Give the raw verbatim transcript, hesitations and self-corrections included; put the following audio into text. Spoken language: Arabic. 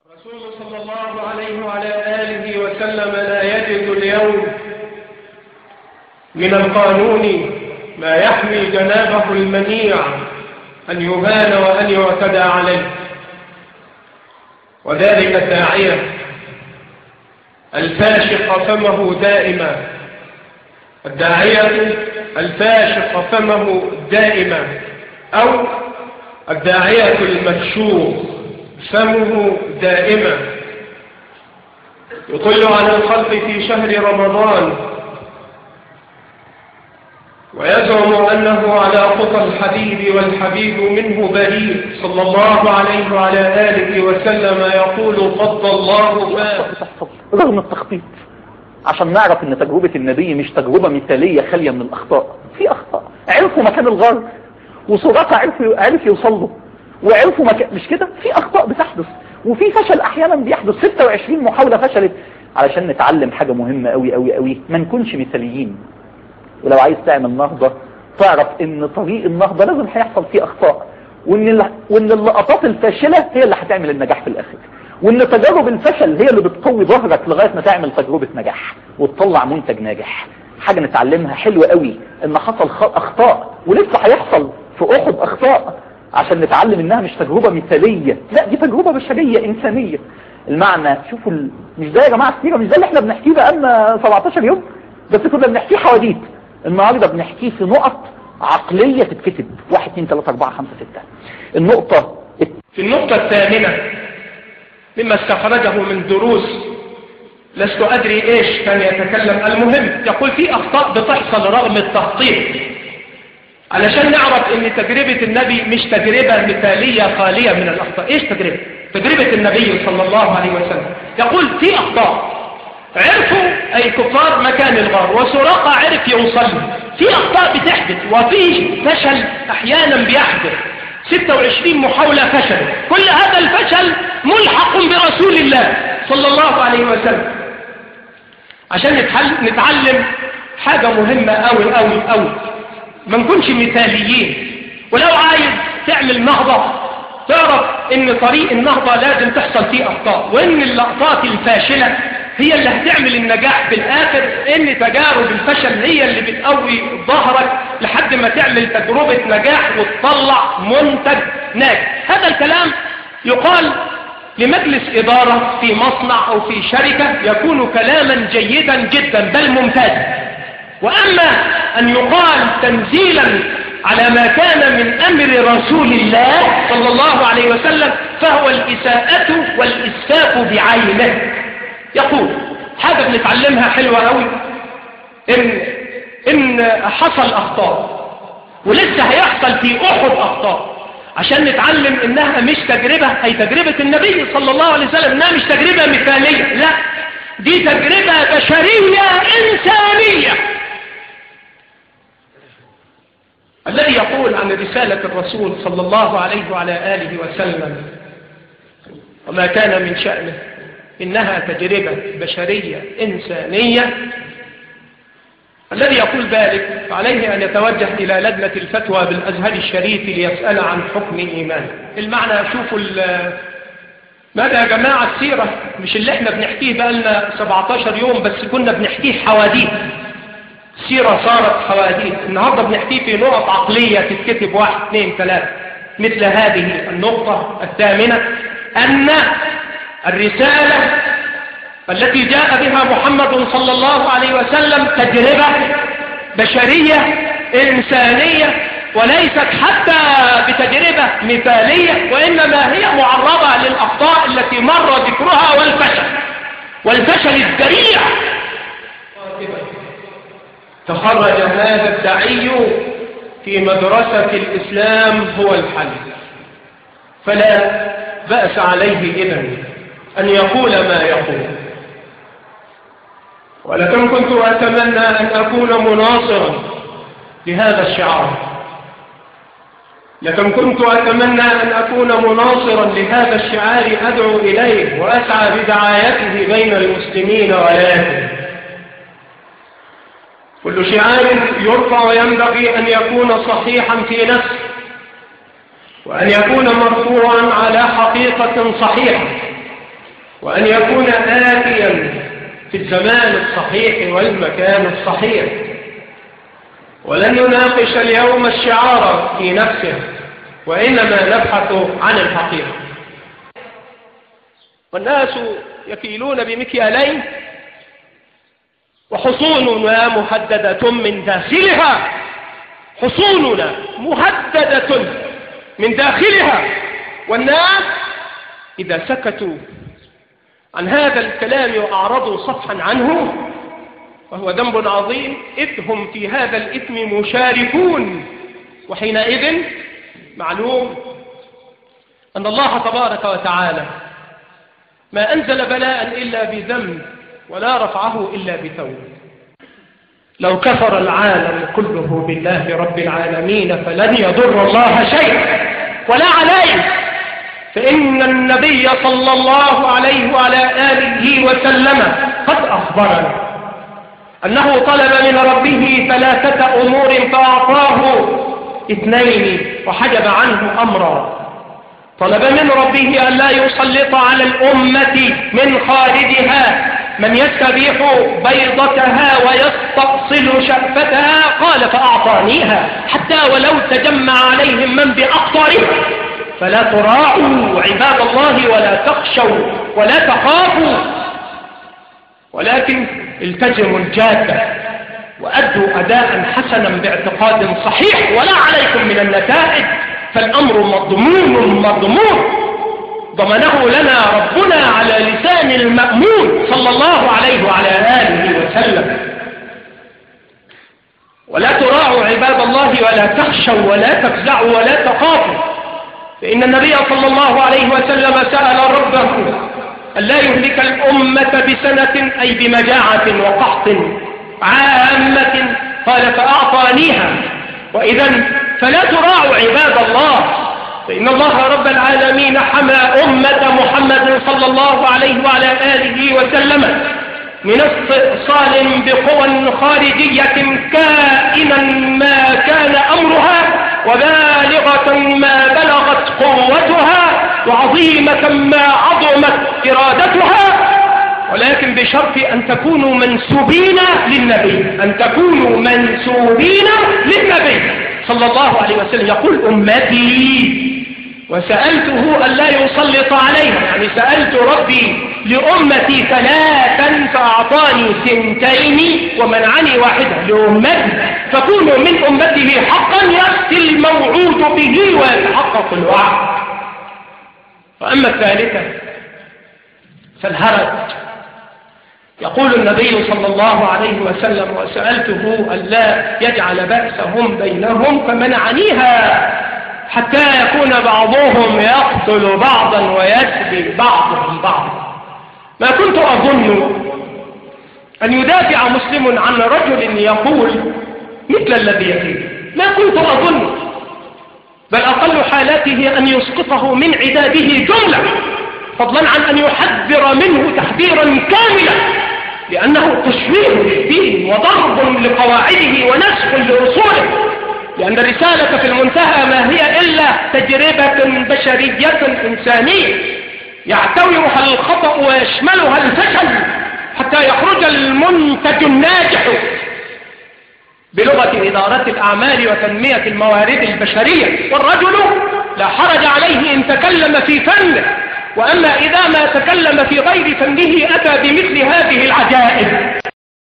رسول صلى الله عليه وعلى آله وسلم لا يجد اليوم من القانون ما يحمي جنابه المنيع أن يبان وأن يعتدى عليه، وذلك الداعية الفاشق فمه دائما، الداعية الفاشق فمه دائما، أو الداعية المكشوف فمه دائما، يطل على الخلق في شهر رمضان ويزعم أنه على خطى الحبيب والحبيب منه بريء صلى الله عليه وعلى آله وسلم، يقول فضل الله ما بتحصل رغم التخطيط، عشان نعرف ان تجربة النبي مش تجربة مثالية خالية من الاخطاء. في اخطاء، عرفوا مكان الغار وسراقة عرف عرف يوصل له، وعرفوا مكان، مش كده؟ في اخطاء بتحدث وفي فشل احيانا بيحدث. ستة وعشرين محاولة فشلت. علشان نتعلم حاجة مهمة قوي قوي قوي، ما نكونش مثاليين. ولو عايز تعمل نهضة تعرف ان طريق النهضة لازم هيحصل فيه اخطاء، وان وان اللقطات الفاشلة هي اللي هتعمل النجاح في الاخر، وان تجارب الفشل هي اللي بتقوي ظهرك لغاية ما تعمل تجربة نجاح وتطلع منتج ناجح. حاجة نتعلمها حلوة قوي، ان حصل اخطاء ولسه هيحصل في احد اخطاء، عشان نتعلم انها مش تجربة مثالية، لا دي تجربة بشرية انسانية. المعنى شوفوا ال... مش ده يا جماعة السيرة، مش ده اللي احنا بنحكيه بقالنا سبعتاشر يوم، بس كنا بنحكيه حواديت. النهاردة بنحكيه في نقط عقلية تتكتب، واحد اتنين تلاتة اربعة خمسة ستة. النقطة في النقطة الثامنة مما استخرجه من دروس لست أدري إيش كان يتكلم، المهم يقول في أخطاء بتحصل رغم التخطيط، علشان نعرف ان تجربة النبي مش تجربة مثالية خالية من الأخطاء. إيش تجربة؟ تجربة النبي صلى الله عليه وسلم. يقول في أخطاء، عرفوا أي كفار مكان الغار، وسراقة عرف يوصل. في أخطاء بتحدث وفي فشل أحيانا بيحدث. ستة وعشرين محاولة فشل، كل هذا الفشل ملحق برسول الله صلى الله عليه وسلم. عشان نتعلم حاجة مهمة أوي أوي أوي، ما نكونش مثاليين. ولو عايز تعمل نهضة تعرف ان طريق النهضة لازم تحصل فيه أخطاء، وان اللقطات الفاشلة هي اللي هتعمل النجاح في الآخر، ان تجارب الفشل هي اللي بتقوي ظهرك لحد ما تعمل تجربة نجاح وتطلع منتج ناجح. هذا الكلام يقال لمجلس إدارة في مصنع أو في شركة، يكون كلاما جيدا جدا بل ممتازا. وأما أن يقال تنزيلا على ما كان من أمر رسول الله صلى الله عليه وسلم فهو الإساءة والإسفاف بعينه. يقول حاجة بنتعلمها حلوة قوي، إن, إن حصل أخطاء ولسه هيحصل في أحد أخطاء، عشان نتعلم إنها مش تجربة، أي تجربة النبي صلى الله عليه وسلم إنها مش تجربة مثالية، لا دي تجربة بشرية إنسانية. الذي يقول عن رسالة الرسول صلى الله عليه وعلى آله وسلم وما كان من شأنه إنها تجربة بشرية إنسانية، الذي يقول ذلك فعليه أن يتوجه إلى لجنة الفتوى بالأزهر الشريف ليسأل عن حكم إيمان. المعنى شوفوا ماذا يا جماعة السيرة مش اللي احنا بنحكيه بقالنا سبعتاشر يوم بس، كنا بنحكيه حواديت. السيرة صارت حواديت، النهاردة بنحكيه في نقط عقلية تتكتب واحد اثنين ثلاثة. مثل هذه النقطة الثامنة، أن الرسالة التي جاء بها محمد صلى الله عليه وسلم تجربة بشرية إنسانية، وليست حتى بتجربة مثالية، وإنما هي معرضة للأخطاء التي مر ذكرها والفشل والفشل الذريع. تخرج هذا الداعي في مدرسة الإسلام هو الحل، فلا بأس عليه إذن أن يقول ما يقول. ولكن كنت أتمنى أن أكون مناصرا لهذا الشعار، لكن كنت أتمنى أن أكون مناصرا لهذا الشعار أدعو إليه وأسعى بدعايته بين المسلمين، ولكن كل شعار يرفع ينبغي أن يكون صحيحا في نفسه، وأن يكون مرفوعا على حقيقة صحيحة، وأن يكون آتيا في الزمان الصحيح والمكان الصحيح، ولن يناقش اليوم الشعار في نفسه، وإنما نبحث عن الحقيقة. والناس يكيلون بمكيالين، وحصوننا مهددة من داخلها، حصوننا مهددة من داخلها، والناس إذا سكتوا عن هذا الكلام وأعرضوا صفحا عنه وهو ذنب عظيم، إذ هم في هذا الإثم مشاركون. وحينئذ معلوم أن الله تبارك وتعالى ما أنزل بلاء إلا بذنب ولا رفعه إلا بتوبة. لو كفر العالم كله بالله رب العالمين فلن يضر الله شيئا ولا عليه، فإن النبي صلى الله عليه وعلى آله وسلم قد أخبرنا أنه طلب من ربه ثلاثة أمور فأعطاه اثنين وحجب عنه أمرا. طلب من ربه أن لا يسلط على الأمة من خارجها من يستبيح بيضتها ويستأصل شأفتها، قال فأعطانيها حتى ولو تجمع عليهم من بأقطاره. فلا تراعوا عباد الله ولا تخشوا ولا تخافوا، ولكن التزموا الجادة وأدوا أداء حسنا باعتقاد صحيح، ولا عليكم من النتائج، فالأمر مضمون مضمون ضمنه لنا ربنا على لسان المأمون صلى الله عليه وعلى آله وسلم. ولا تراعوا عباد الله ولا تخشوا ولا تفزعوا ولا تخافوا، فإن النبي صلى الله عليه وسلم سأل ربه أن لا يهلك الأمة بسنة أي بمجاعة وقحط عامة، قال فأعطانيها. وإذا فلا تراعوا عباد الله، فإن الله رب العالمين حمى أمة محمد صلى الله عليه وعلى آله وسلم من استئصال بقوى خارجية كائنا ما كان أمرها، وبالغة ما بلغت قوتها، وعظيمة ما عظمت إرادتها، ولكن بشرط أن تكونوا منسوبين للنبي، أن تكونوا منسوبين للنبي صلى الله عليه وسلم. يقول أمتي وسألته أن لا يسلط عليها، يعني سألت ربي لأمتي ثلاثا فأعطاني سنتين ومنعني واحدة لأمتي، فكونوا من أمته حقا يأتي الموعود به ويتحقق الوعد. وأما الثالثة فالهرج. يقول النبي صلى الله عليه وسلم وسألته أن لا يجعل بأسهم بينهم فمنعنيها، حتى يكون بعضهم يقتل بعضا ويسبي بعضهم بعضا. ما كنت أظن أن يدافع مسلم عن رجل يقول مثل الذي يقول، ما كنت أظن، بل أقل حالاته أن يسقطه من عداده جملة، فضلا عن أن يحذر منه تحذيرا كاملا، لأنه تشويه للدين وضرب لقواعده ونسخ لأصوله، لأن الرسالة في المنتهى ما هي إلا تجربة بشرية إنسانية يعتويها الخطأ ويشملها الفشل حتى يخرج المنتج الناجح بلغة إدارة الأعمال وتنمية الموارد البشرية. والرجل لا حرج عليه إن تكلم في فنه، وأما إذا ما تكلم في غير فنه أتى بمثل هذه العجائب.